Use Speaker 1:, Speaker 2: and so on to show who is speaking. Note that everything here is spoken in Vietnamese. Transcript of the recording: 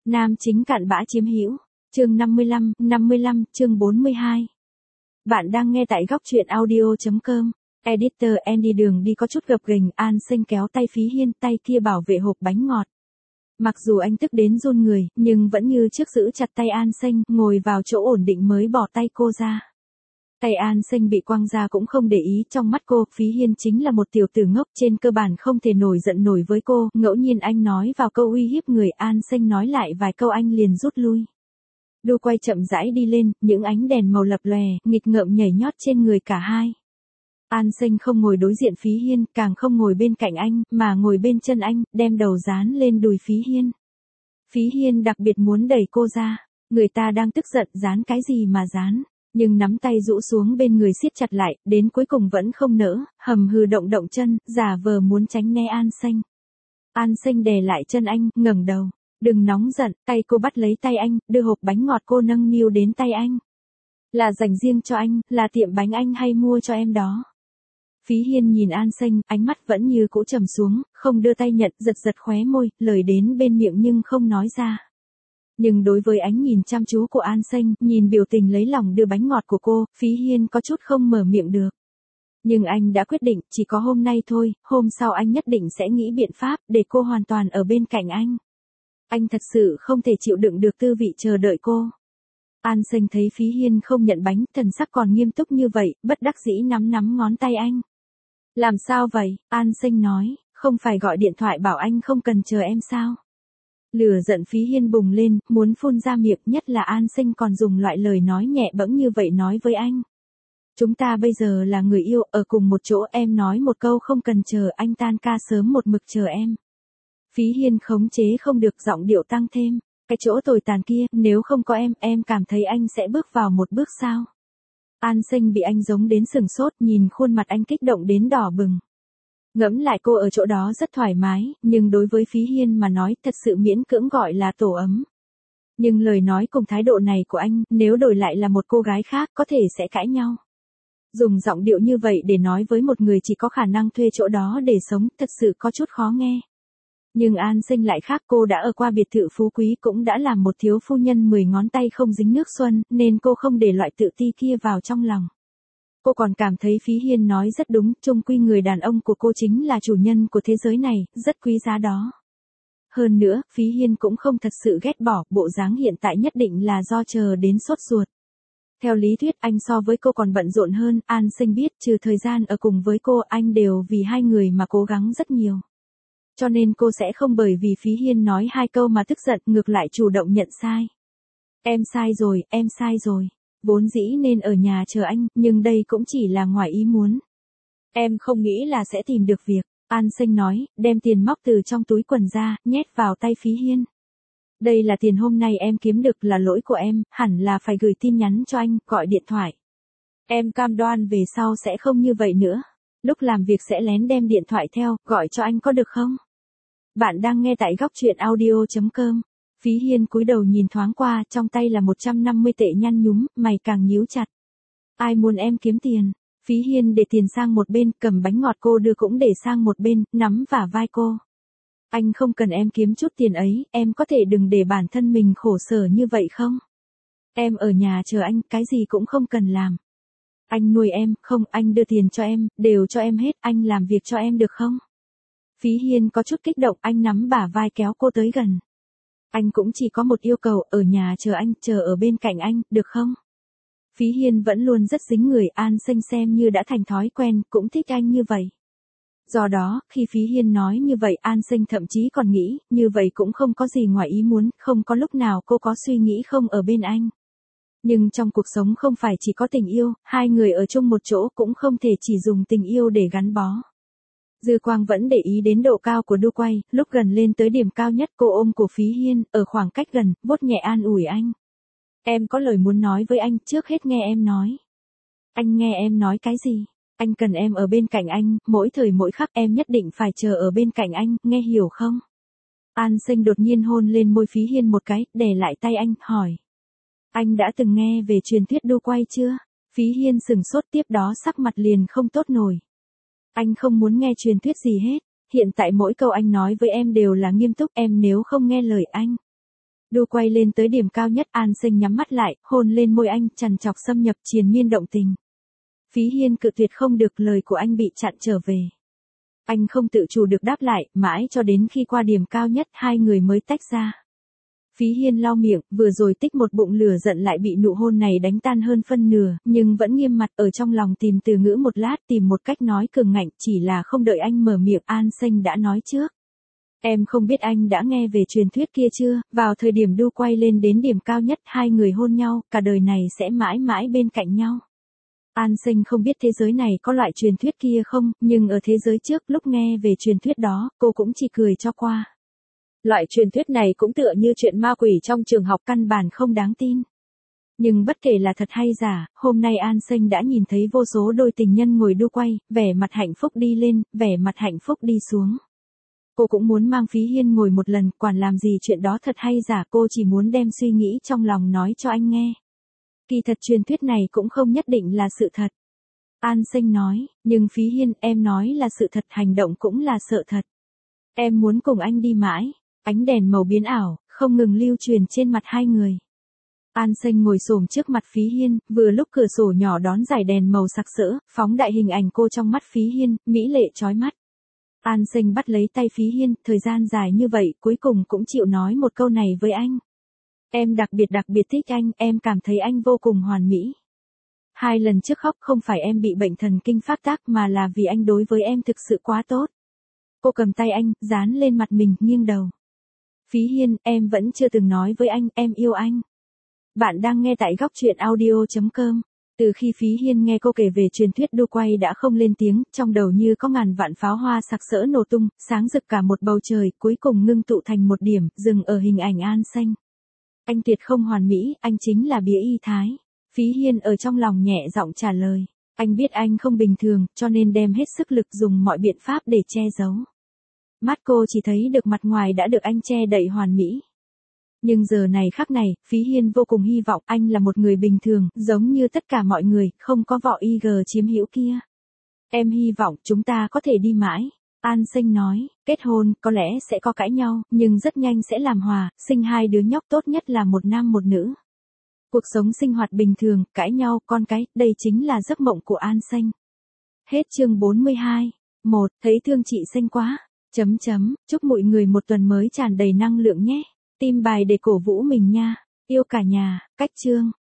Speaker 1: Nam chính cặn bã chiếm hữu. Chương 55, chương 42. Bạn đang nghe tại góc truyện audio.com. Editor Andy đường đi có chút gập ghềnh, An Sinh kéo tay Phí Hiên, tay kia bảo vệ hộp bánh ngọt. Mặc dù anh tức đến run người, nhưng vẫn như trước giữ chặt tay An Sinh, ngồi vào chỗ ổn định mới bỏ tay cô ra. Tay An Sinh bị quăng ra cũng không để ý, trong mắt cô, Phí Hiên chính là một tiểu tử ngốc, trên cơ bản không thể nổi giận nổi với cô, ngẫu nhiên anh nói vào câu uy hiếp người, An Sinh nói lại vài câu anh liền rút lui. Đu quay chậm rãi đi lên, những ánh đèn màu lập lòe, nghịch ngợm nhảy nhót trên người cả hai. An Sinh không ngồi đối diện Phí Hiên, càng không ngồi bên cạnh anh, mà ngồi bên chân anh, đem đầu dán lên đùi Phí Hiên. Phí Hiên đặc biệt muốn đẩy cô ra, người ta đang tức giận, dán cái gì mà dán, nhưng nắm tay rũ xuống bên người siết chặt lại, đến cuối cùng vẫn không nỡ, hầm hừ động động chân, giả vờ muốn tránh né An Sinh. An Sinh đè lại chân anh, ngẩng đầu. Đừng nóng giận, tay cô bắt lấy tay anh, đưa hộp bánh ngọt cô nâng niu đến tay anh. Là dành riêng cho anh, là tiệm bánh anh hay mua cho em đó. Phí Hiên nhìn An Sinh, ánh mắt vẫn như cũ trầm xuống, không đưa tay nhận, giật giật khóe môi, lời đến bên miệng nhưng không nói ra. Nhưng đối với ánh nhìn chăm chú của An Sinh, nhìn biểu tình lấy lòng đưa bánh ngọt của cô, Phí Hiên có chút không mở miệng được. Nhưng anh đã quyết định, chỉ có hôm nay thôi, hôm sau anh nhất định sẽ nghĩ biện pháp, để cô hoàn toàn ở bên cạnh anh. Anh thật sự không thể chịu đựng được tư vị chờ đợi cô. An Sinh thấy Phí Hiên không nhận bánh, thần sắc còn nghiêm túc như vậy, bất đắc dĩ nắm ngón tay anh. Làm sao vậy? An Sinh nói, không phải gọi điện thoại bảo anh không cần chờ em sao? Lửa giận Phí Hiên bùng lên, muốn phun ra miệng, nhất là An Sinh còn dùng loại lời nói nhẹ bẫng như vậy nói với anh. Chúng ta bây giờ là người yêu, ở cùng một chỗ, em nói một câu không cần chờ anh tan ca sớm một mực chờ em. Phí Hiên khống chế không được, giọng điệu tăng thêm, cái chỗ tồi tàn kia, nếu không có em cảm thấy anh sẽ bước vào một bước sao? An Sinh bị anh giống đến sừng sốt, nhìn khuôn mặt anh kích động đến đỏ bừng. Ngẫm lại cô ở chỗ đó rất thoải mái, nhưng đối với Phí Hiên mà nói thật sự miễn cưỡng gọi là tổ ấm. Nhưng lời nói cùng thái độ này của anh, nếu đổi lại là một cô gái khác có thể sẽ cãi nhau. Dùng giọng điệu như vậy để nói với một người chỉ có khả năng thuê chỗ đó để sống, thật sự có chút khó nghe. Nhưng An Sinh lại khác, cô đã ở qua biệt thự phú quý, cũng đã làm một thiếu phu nhân 10 ngón tay không dính nước xuân, nên cô không để loại tự ti kia vào trong lòng. Cô còn cảm thấy Phí Hiên nói rất đúng, chung quy người đàn ông của cô chính là chủ nhân của thế giới này, rất quý giá đó. Hơn nữa, Phí Hiên cũng không thật sự ghét bỏ, bộ dáng hiện tại nhất định là do chờ đến sốt ruột. Theo lý thuyết anh so với cô còn bận rộn hơn, An Sinh biết trừ thời gian ở cùng với cô anh đều vì hai người mà cố gắng rất nhiều. Cho nên cô sẽ không bởi vì Phí Hiên nói hai câu mà tức giận, ngược lại chủ động nhận sai. Em sai rồi. Vốn dĩ nên ở nhà chờ anh, nhưng đây cũng chỉ là ngoài ý muốn. Em không nghĩ là sẽ tìm được việc, An Sinh nói, đem tiền móc từ trong túi quần ra, nhét vào tay Phí Hiên. Đây là tiền hôm nay em kiếm được, là lỗi của em, hẳn là phải gửi tin nhắn cho anh, gọi điện thoại. Em cam đoan về sau sẽ không như vậy nữa. Lúc làm việc sẽ lén đem điện thoại theo, gọi cho anh có được không? Bạn đang nghe tại góc truyện audio.com. Phí Hiên cúi đầu nhìn thoáng qua, trong tay là 150 tệ nhăn nhúm, mày càng nhíu chặt. Ai muốn em kiếm tiền? Phí Hiên để tiền sang một bên, cầm bánh ngọt cô đưa cũng để sang một bên, nắm vả vai cô. Anh không cần em kiếm chút tiền ấy, em có thể đừng để bản thân mình khổ sở như vậy không? Em ở nhà chờ anh, cái gì cũng không cần làm. Anh nuôi em, không, anh đưa tiền cho em, đều cho em hết, anh làm việc cho em được không? Phí Hiên có chút kích động, anh nắm bả vai kéo cô tới gần. Anh cũng chỉ có một yêu cầu, ở nhà chờ anh, chờ ở bên cạnh anh, được không? Phí Hiên vẫn luôn rất dính người, An Sinh xem như đã thành thói quen, cũng thích anh như vậy. Do đó, khi Phí Hiên nói như vậy, An Sinh thậm chí còn nghĩ, như vậy cũng không có gì ngoài ý muốn, không có lúc nào cô có suy nghĩ không ở bên anh. Nhưng trong cuộc sống không phải chỉ có tình yêu, hai người ở chung một chỗ cũng không thể chỉ dùng tình yêu để gắn bó. Dư Quang vẫn để ý đến độ cao của đu quay, lúc gần lên tới điểm cao nhất cô ôm cổ Phí Hiên, ở khoảng cách gần, vuốt nhẹ an ủi anh. Em có lời muốn nói với anh, trước hết nghe em nói. Anh nghe em nói cái gì? Anh cần em ở bên cạnh anh, mỗi thời mỗi khắc em nhất định phải chờ ở bên cạnh anh, nghe hiểu không? An Sinh đột nhiên hôn lên môi Phí Hiên một cái, đè lại tay anh, hỏi. Anh đã từng nghe về truyền thuyết đu quay chưa? Phí Hiên sừng sốt, tiếp đó sắc mặt liền không tốt nổi. Anh không muốn nghe truyền thuyết gì hết, hiện tại mỗi câu anh nói với em đều là nghiêm túc, em nếu không nghe lời anh. Đu quay lên tới điểm cao nhất, An Sinh nhắm mắt lại, hôn lên môi anh, trằn trọc xâm nhập triền miên động tình. Phí Hiên cự tuyệt không được, lời của anh bị chặn trở về. Anh không tự chủ được đáp lại, mãi cho đến khi qua điểm cao nhất hai người mới tách ra. Phí Hiên lau miệng, vừa rồi tích một bụng lửa giận lại bị nụ hôn này đánh tan hơn phân nửa, nhưng vẫn nghiêm mặt ở trong lòng tìm từ ngữ một lát, tìm một cách nói cường ngạnh, chỉ là không đợi anh mở miệng, An Sinh đã nói trước. Em không biết anh đã nghe về truyền thuyết kia chưa, vào thời điểm đu quay lên đến điểm cao nhất hai người hôn nhau, cả đời này sẽ mãi mãi bên cạnh nhau. An Sinh không biết thế giới này có loại truyền thuyết kia không, nhưng ở thế giới trước lúc nghe về truyền thuyết đó, cô cũng chỉ cười cho qua. Loại truyền thuyết này cũng tựa như chuyện ma quỷ trong trường học, căn bản không đáng tin. Nhưng bất kể là thật hay giả, hôm nay An Sinh đã nhìn thấy vô số đôi tình nhân ngồi đu quay, vẻ mặt hạnh phúc đi lên, vẻ mặt hạnh phúc đi xuống. Cô cũng muốn mang Phí Hiên ngồi một lần, quản làm gì chuyện đó thật hay giả, cô chỉ muốn đem suy nghĩ trong lòng nói cho anh nghe. Kỳ thật truyền thuyết này cũng không nhất định là sự thật. An Sinh nói, nhưng Phí Hiên, em nói là sự thật, hành động cũng là sự thật. Em muốn cùng anh đi mãi. Ánh đèn màu biến ảo, không ngừng lưu truyền trên mặt hai người. An Sinh ngồi xổm trước mặt Phí Hiên, vừa lúc cửa sổ nhỏ đón dải đèn màu sặc sỡ, phóng đại hình ảnh cô trong mắt Phí Hiên, mỹ lệ chói mắt. An Sinh bắt lấy tay Phí Hiên, thời gian dài như vậy, cuối cùng cũng chịu nói một câu này với anh. Em đặc biệt thích anh, em cảm thấy anh vô cùng hoàn mỹ. 2 lần trước khóc không phải em bị bệnh thần kinh phát tác mà là vì anh đối với em thực sự quá tốt. Cô cầm tay anh, dán lên mặt mình, nghiêng đầu. Phí Hiên, em vẫn chưa từng nói với anh, em yêu anh. Bạn đang nghe tại góc truyện audio.com. Từ khi Phí Hiên nghe cô kể về truyền thuyết đu quay đã không lên tiếng, trong đầu như có ngàn vạn pháo hoa sặc sỡ nổ tung, sáng rực cả một bầu trời, cuối cùng ngưng tụ thành một điểm, dừng ở hình ảnh An Sinh. Anh tuyệt không hoàn mỹ, anh chính là bía y thái. Phí Hiên ở trong lòng nhẹ giọng trả lời. Anh biết anh không bình thường, cho nên đem hết sức lực dùng mọi biện pháp để che giấu. Mắt cô chỉ thấy được mặt ngoài đã được anh che đậy hoàn mỹ. Nhưng giờ này khắc này, Phí Hiên vô cùng hy vọng anh là một người bình thường, giống như tất cả mọi người, không có vỏ IG chiếm hữu kia. Em hy vọng chúng ta có thể đi mãi. An Sinh nói, kết hôn, có lẽ sẽ có cãi nhau, nhưng rất nhanh sẽ làm hòa, sinh 2 đứa nhóc, tốt nhất là một nam một nữ. Cuộc sống sinh hoạt bình thường, cãi nhau, con cái, đây chính là giấc mộng của An Sinh. Hết chương 42. 1. Thấy thương chị Sinh quá. Chúc mọi người một tuần mới tràn đầy năng lượng nhé. Tim bài để cổ vũ mình nha. Yêu cả nhà. Cách chương.